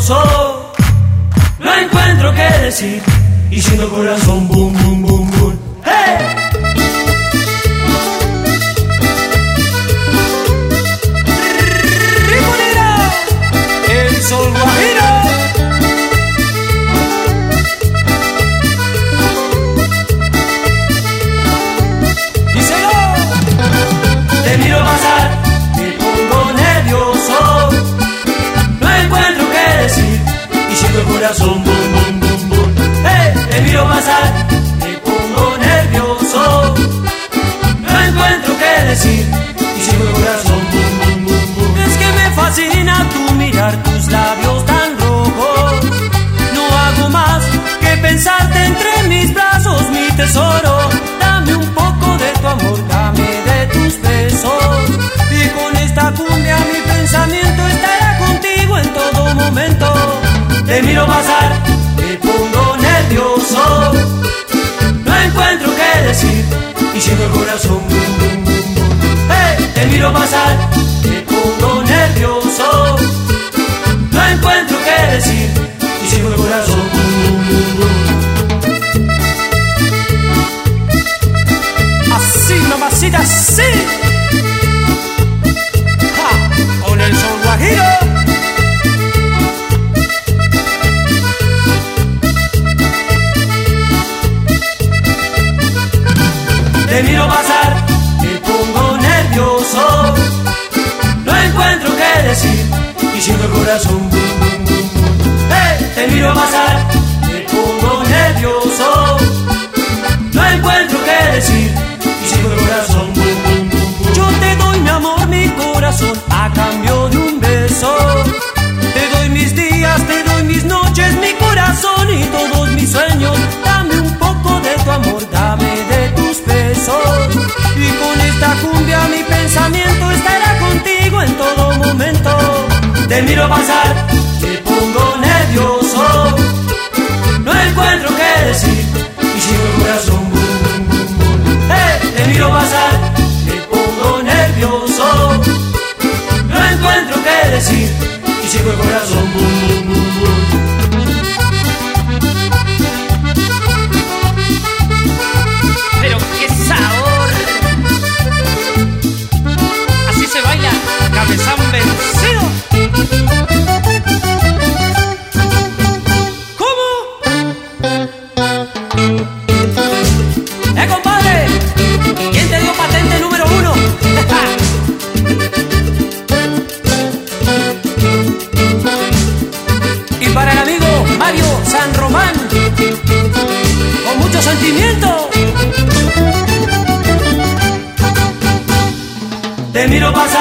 nervioso, no encuentro qué decir y siento el corazón boom, boom, boom, boom. ¡Hey! ¡Rimonera! ¡El sol guajiro! ¡Díselo! Te miro pasar, me pongo nervioso, no encuentro qué decir y siento el corazón boom, boom, boom, boom. ¡Hey! Te miro pasar, me pongo nervioso, no encuentro qué decir y siento el corazón boom, boom, boom, boom. Es que me fascina tu mirar, tus labios tan rojos, no hago más que pensarte entre mis brazos, mi tesoro. Dame un poco de tu amor, dame de tus besos, y con esta cumbia mi pensamiento estará contigo en todo momento. Te miro pasar, me pongo nervioso, no encuentro qué decir y siento el corazón boom, boom, boom, boom. Hey, te miro pasar, me pongo nervioso, no encuentro qué decir y siento el corazón boom, boom, boom, boom. Así, mamacita, así. Ja, con el sol guajiro. Te miro pasar, me pongo nervioso, no encuentro qué decir y siento el corazón boom, boom, boom, boom. Hey, te miro pasar, me pongo nervioso, no encuentro qué decir y siento el corazón boom, boom, boom, boom. Yo te doy mi amor, mi corazón, a cambio de un beso. Te doy mis días, te doy mis noches, mi corazón y todos mis sueños. Dame un poco de tu amor, dame de tus besos, y con esta cumbia mi pensamiento estará contigo en todo momento. Te miro pasar, me pongo nervioso, no encuentro qué decir y siento el corazón boom, boom, boom, boom. Hey, te miro pasar, me pongo nervioso, no encuentro qué decir y siento el corazón boom, boom, boom, boom. Pero qué sabor. Así se baila, cabezón vencido. ¿Cómo? Compadre, ¿quién te dio patente número 1? Y para el amigo Mario San Román, con mucho sentimiento. Te miro pasar.